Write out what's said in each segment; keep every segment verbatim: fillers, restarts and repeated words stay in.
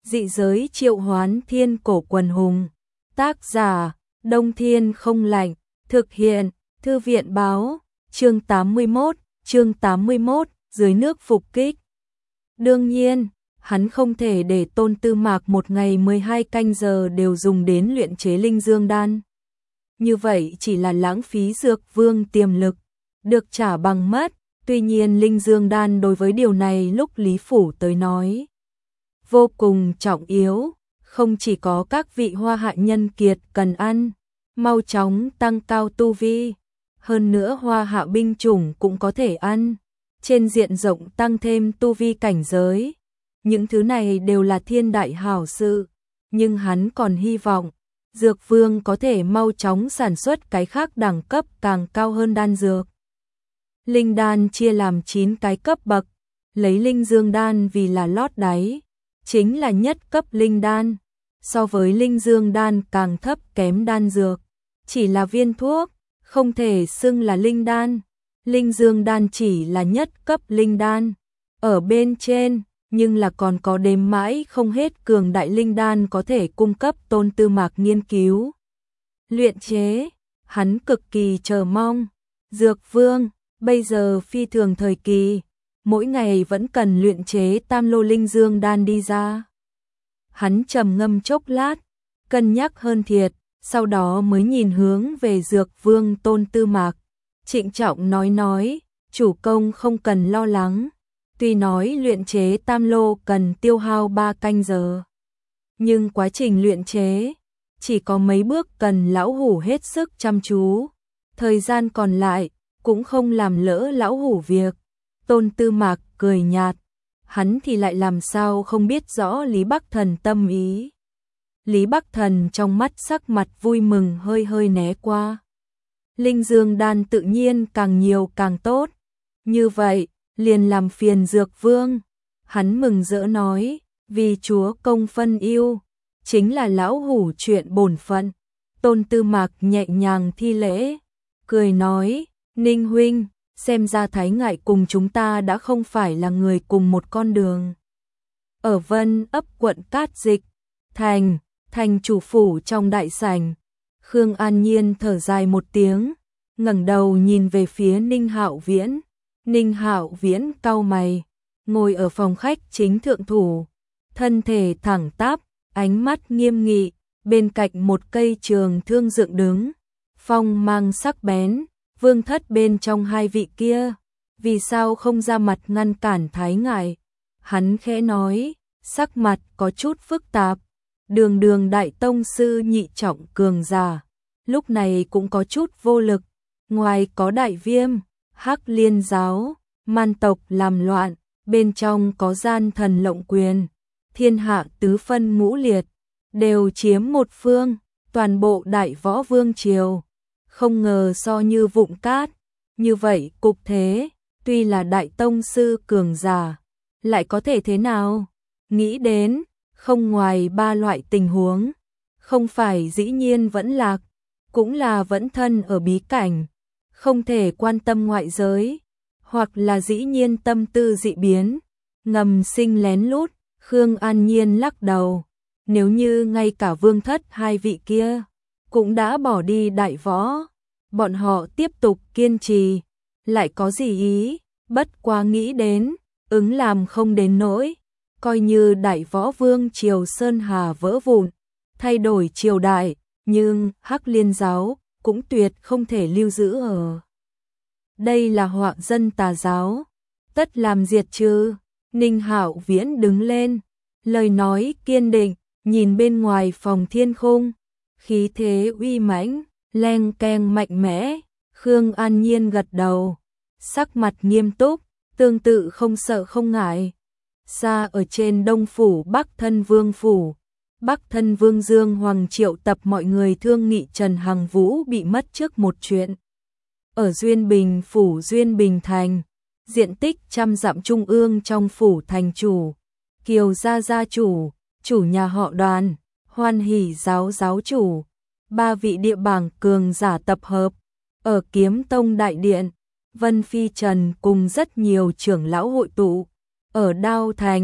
Dị giới triệu hoán thiên cổ quần hùng. Tác giả, Đông Thiên không lạnh. Thực hiện, Thư viện báo. Chương tám mươi mốt, chương tám mươi mốt, dưới nước phục kích. Đương nhiên, hắn không thể để Tôn Tư Mạc một ngày mười hai canh giờ đều dùng đến luyện chế linh dương đan. Như vậy chỉ là lãng phí dược vương tiềm lực, được trả bằng mất. Tuy nhiên linh dương đan đối với điều này lúc Lý Phủ tới nói vô cùng trọng yếu, không chỉ có các vị hoa hạ nhân kiệt cần ăn, mau chóng tăng cao tu vi, hơn nữa hoa hạ binh chủng cũng có thể ăn, trên diện rộng tăng thêm tu vi cảnh giới. Những thứ này đều là thiên đại hảo sự, nhưng hắn còn hy vọng Dược Vương có thể mau chóng sản xuất cái khác đẳng cấp càng cao hơn đan dược. Linh đan chia làm chín cái cấp bậc, lấy linh dương đan vì là lót đáy, chính là nhất cấp linh đan. So với linh dương đan càng thấp kém đan dược, chỉ là viên thuốc, không thể xưng là linh đan. Linh dương đan chỉ là nhất cấp linh đan. Ở bên trên, nhưng là còn có đếm mãi không hết cường đại linh đan có thể cung cấp Tôn Tư Mạc nghiên cứu. Luyện chế, hắn cực kỳ chờ mong. Dược Vương, bây giờ phi thường thời kỳ, mỗi ngày vẫn cần luyện chế tam lô linh dương đan đi ra. Hắn trầm ngâm chốc lát, cân nhắc hơn thiệt, sau đó mới nhìn hướng về Dược Vương Tôn Tư Mạc. Trịnh trọng nói nói, chủ công không cần lo lắng. Tuy nói luyện chế tam lô cần tiêu hao ba canh giờ, nhưng quá trình luyện chế chỉ có mấy bước cần lão hủ hết sức chăm chú. Thời gian còn lại cũng không làm lỡ lão hủ việc. Tôn Tư Mạc cười nhạt, hắn thì lại làm sao không biết rõ Lý Bắc Thần tâm ý. Lý Bắc Thần trong mắt sắc mặt vui mừng hơi hơi né qua. Linh dương đan tự nhiên càng nhiều càng tốt. Như vậy, liền làm phiền Dược Vương. Hắn mừng rỡ nói, vì chúa công phân yêu, chính là lão hủ chuyện bổn phận. Tôn Tư Mạc nhẹ nhàng thi lễ, cười nói, Ninh huynh, xem ra Thái Ngại cùng chúng ta đã không phải là người cùng một con đường. Ở Vân ấp quận Cát Dịch, thành, thành chủ phủ trong đại sảnh, Khương An Nhiên thở dài một tiếng, ngẩng đầu nhìn về phía Ninh Hạo Viễn. Ninh Hạo Viễn cau mày, ngồi ở phòng khách chính thượng thủ, thân thể thẳng tắp, ánh mắt nghiêm nghị, bên cạnh một cây trường thương dựng đứng, phong mang sắc bén. Vương thất bên trong hai vị kia, vì sao không ra mặt ngăn cản Thái Ngại? Hắn khẽ nói, sắc mặt có chút phức tạp. Đường đường đại tông sư nhị trọng cường giả, lúc này cũng có chút vô lực. Ngoài có đại viêm, Hắc Liên giáo, man tộc làm loạn, bên trong có gian thần lộng quyền, thiên hạ tứ phân ngũ liệt, đều chiếm một phương, toàn bộ đại võ vương triều. Không ngờ so như vụn cát, như vậy cục thế, tuy là đại tông sư cường giả, lại có thể thế nào? Nghĩ đến, không ngoài ba loại tình huống, không phải dĩ nhiên vẫn lạc, cũng là vẫn thân ở bí cảnh, không thể quan tâm ngoại giới, hoặc là dĩ nhiên tâm tư dị biến, ngầm sinh lén lút. Khương An Nhiên lắc đầu, nếu như ngay cả vương thất hai vị kia cũng đã bỏ đi đại võ, bọn họ tiếp tục kiên trì, lại có gì ý, bất quá nghĩ đến, ứng làm không đến nỗi, coi như đại võ vương triều Sơn Hà vỡ vụn, thay đổi triều đại, nhưng Hắc Liên giáo cũng tuyệt không thể lưu giữ ở. Đây là họa dân tà giáo, tất làm diệt trừ. Ninh Hạo Viễn đứng lên, lời nói kiên định, nhìn bên ngoài phòng thiên khung, khí thế uy mãnh, leng keng mạnh mẽ. Khương An Nhiên gật đầu, sắc mặt nghiêm túc, tương tự không sợ không ngại. Xa ở trên Đông phủ Bắc Thân Vương phủ, Bắc Thân Vương Dương Hoàng triệu tập mọi người thương nghị Trần Hằng Vũ bị mất trước một chuyện. Ở Duyên Bình phủ Duyên Bình thành, diện tích trăm dặm trung ương trong phủ thành chủ, Kiều gia gia chủ, chủ nhà họ Đoàn, Hoan Hỷ giáo giáo chủ, ba vị địa bảng cường giả tập hợp ở Kiếm Tông đại điện. Vân Phi Trần cùng rất nhiều trưởng lão hội tụ ở Đao thành,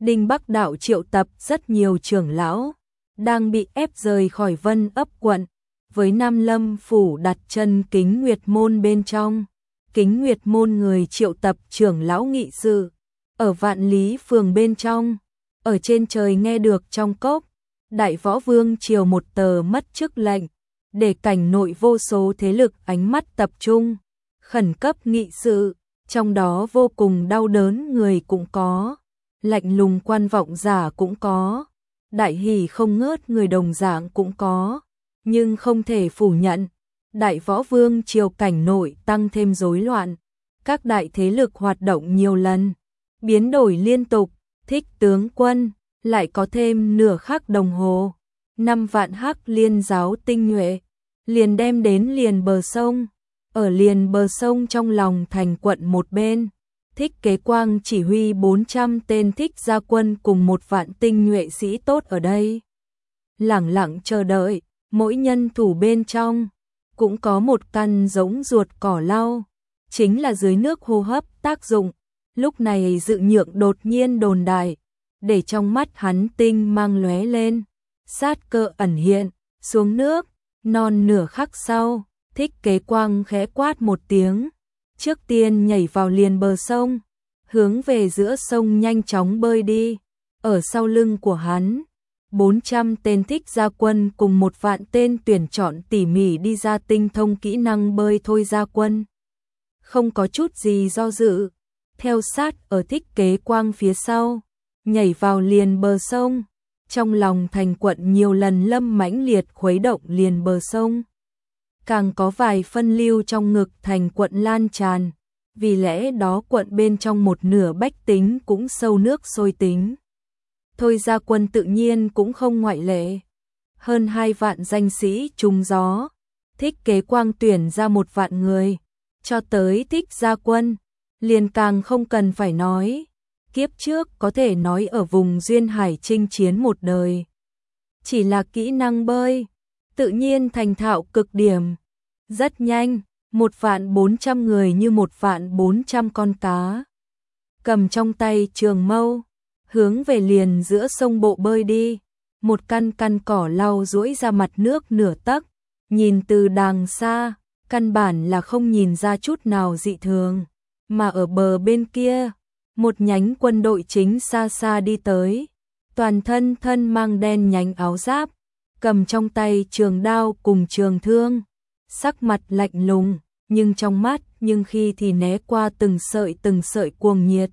Đinh Bắc Đạo triệu tập rất nhiều trưởng lão, đang bị ép rời khỏi Vân Ấp quận, với Nam Lâm phủ đặt chân Kính Nguyệt môn bên trong. Kính Nguyệt môn người triệu tập trưởng lão nghị sự, ở Vạn Lý phường bên trong, ở trên trời nghe được trong cốc, Đại Võ Vương triều một tờ mất chức lệnh, để cảnh nội vô số thế lực ánh mắt tập trung, khẩn cấp nghị sự, trong đó vô cùng đau đớn người cũng có, lạnh lùng quan vọng giả cũng có, đại hỉ không ngớt người đồng dạng cũng có, nhưng không thể phủ nhận, Đại Võ Vương triều cảnh nội tăng thêm rối loạn, các đại thế lực hoạt động nhiều lần, biến đổi liên tục, Thích tướng quân lại có thêm nửa khắc đồng hồ, năm vạn hắc liên giáo tinh nhuệ, liền đem đến liền bờ sông, ở liền bờ sông trong lòng thành quận một bên, Thích Kế Quang chỉ huy bốn trăm tên thích gia quân cùng một vạn tinh nhuệ sĩ tốt ở đây. Lẳng lặng chờ đợi, mỗi nhân thủ bên trong, cũng có một căn giống ruột cỏ lau, chính là dưới nước hô hấp tác dụng, lúc này dự nhượng đột nhiên đồn đại, để trong mắt hắn tinh mang lóe lên, sát cơ ẩn hiện, xuống nước, non nửa khắc sau, Thích Kế Quang khẽ quát một tiếng, trước tiên nhảy vào liền bờ sông, hướng về giữa sông nhanh chóng bơi đi, ở sau lưng của hắn, bốn trăm tên thích gia quân cùng một vạn tên tuyển chọn tỉ mỉ đi ra tinh thông kỹ năng bơi thôi gia quân. Không có chút gì do dự, theo sát ở Thích Kế Quang phía sau, nhảy vào liền bờ sông, trong lòng thành quận nhiều lần lâm mãnh liệt khuấy động liền bờ sông. Càng có vài phân lưu trong ngực thành quận lan tràn, vì lẽ đó quận bên trong một nửa bách tính cũng sâu nước sôi tính. Thôi gia quân tự nhiên cũng không ngoại lệ. Hơn hai vạn danh sĩ trùng gió, Thích Kế Quang tuyển ra một vạn người, cho tới thích gia quân, liền càng không cần phải nói. Kiếp trước có thể nói ở vùng duyên hải chinh chiến một đời. Chỉ là kỹ năng bơi, tự nhiên thành thạo cực điểm. Rất nhanh, một vạn bốn trăm người như một vạn bốn trăm con cá. Cầm trong tay trường mâu, hướng về liền giữa sông bộ bơi đi. Một căn căn cỏ lau duỗi ra mặt nước nửa tấc, nhìn từ đàng xa, căn bản là không nhìn ra chút nào dị thường. Mà ở bờ bên kia, một nhánh quân đội chính xa xa đi tới, toàn thân thân mang đen nhánh áo giáp, cầm trong tay trường đao cùng trường thương, sắc mặt lạnh lùng, nhưng trong mắt nhưng khi thì né qua từng sợi từng sợi cuồng nhiệt.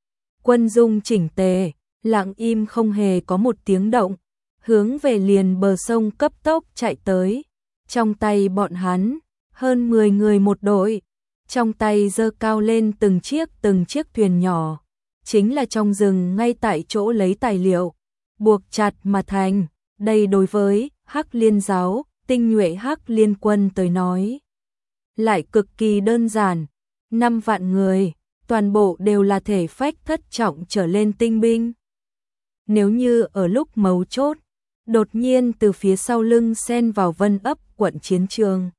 Quân dung chỉnh tề, lặng im không hề có một tiếng động, hướng về liền bờ sông cấp tốc chạy tới, trong tay bọn hắn, hơn mười người một đội, trong tay giơ cao lên từng chiếc từng chiếc thuyền nhỏ, chính là trong rừng ngay tại chỗ lấy tài liệu, buộc chặt mà thành, đây đối với Hắc Liên giáo, tinh nhuệ Hắc Liên quân tới nói. Lại cực kỳ đơn giản, năm vạn người, toàn bộ đều là thể phách thất trọng trở lên tinh binh. Nếu như ở lúc mấu chốt, đột nhiên từ phía sau lưng xen vào Vân Ấp quận chiến trường,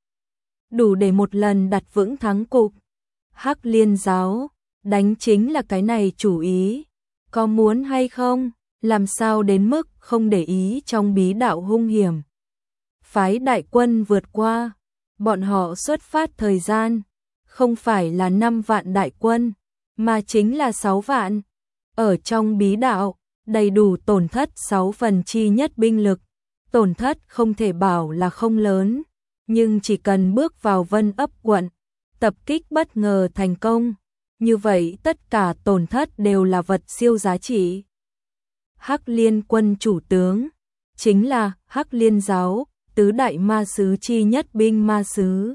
đủ để một lần đặt vững thắng cục. Hắc Liên giáo, đánh chính là cái này chủ ý, có muốn hay không, làm sao đến mức không để ý trong bí đạo hung hiểm. Phái đại quân vượt qua, bọn họ xuất phát thời gian, không phải là năm vạn đại quân, mà chính là sáu vạn. Ở trong bí đạo, đầy đủ tổn thất sáu phần chi nhất binh lực, tổn thất không thể bảo là không lớn, nhưng chỉ cần bước vào Vân Ấp quận, tập kích bất ngờ thành công, như vậy tất cả tổn thất đều là vật siêu giá trị. Hắc Liên quân chủ tướng, chính là Hắc Liên giáo, tứ đại ma sứ chi nhất binh ma sứ.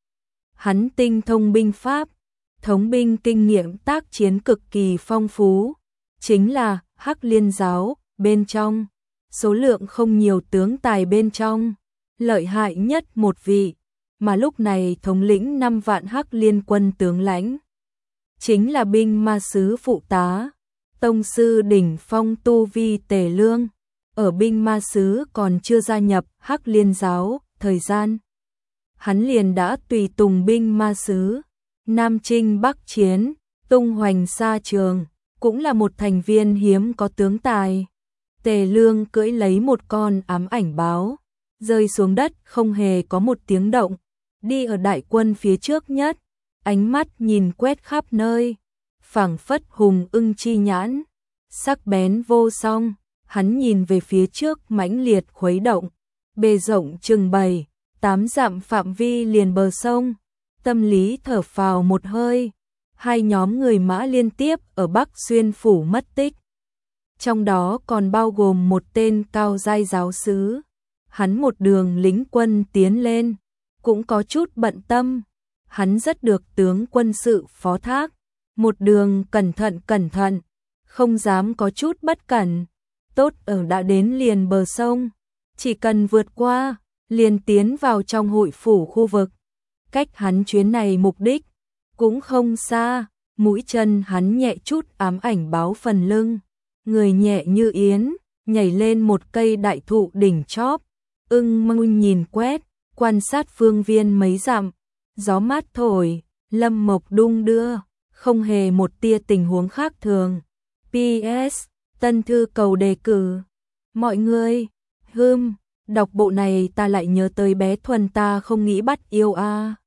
Hắn tinh thông binh pháp, thống binh kinh nghiệm tác chiến cực kỳ phong phú, chính là Hắc Liên giáo, bên trong, số lượng không nhiều tướng tài bên trong, lợi hại nhất một vị, mà lúc này thống lĩnh năm vạn Hắc Liên quân tướng lãnh. Chính là binh ma sứ phụ tá, tông sư đỉnh phong tu vi Tề Lương, ở binh ma sứ còn chưa gia nhập Hắc Liên giáo, thời gian. Hắn liền đã tùy tùng binh ma sứ, Nam Chinh Bắc Chiến, tung hoành xa trường, cũng là một thành viên hiếm có tướng tài. Tề Lương cưỡi lấy một con ám ảnh báo, rơi xuống đất không hề có một tiếng động, đi ở đại quân phía trước nhất, ánh mắt nhìn quét khắp nơi, phảng phất hùng ưng chi nhãn, sắc bén vô song, hắn nhìn về phía trước mãnh liệt khuấy động, bề rộng chừng bảy, tám dặm phạm vi liền bờ sông, tâm lý thở phào một hơi, hai nhóm người mã liên tiếp ở Bắc Xuyên phủ mất tích. Trong đó còn bao gồm một tên cao giai giáo sứ, hắn một đường lính quân tiến lên, cũng có chút bận tâm, hắn rất được tướng quân sự phó thác, một đường cẩn thận cẩn thận, không dám có chút bất cẩn, tốt ở đã đến liền bờ sông, chỉ cần vượt qua, liền tiến vào trong hội phủ khu vực, cách hắn chuyến này mục đích, cũng không xa, mũi chân hắn nhẹ chút ám ảnh báo phần lưng, người nhẹ như yến, nhảy lên một cây đại thụ đỉnh chóp, ưng mông nhìn quét, quan sát phương viên mấy dặm, gió mát thổi, lâm mộc đung đưa, không hề một tia tình huống khác thường. pê ét. Tân thư cầu đề cử. Mọi người, hưm, đọc bộ này ta lại nhớ tới bé Thuần ta không nghĩ bắt yêu a. À.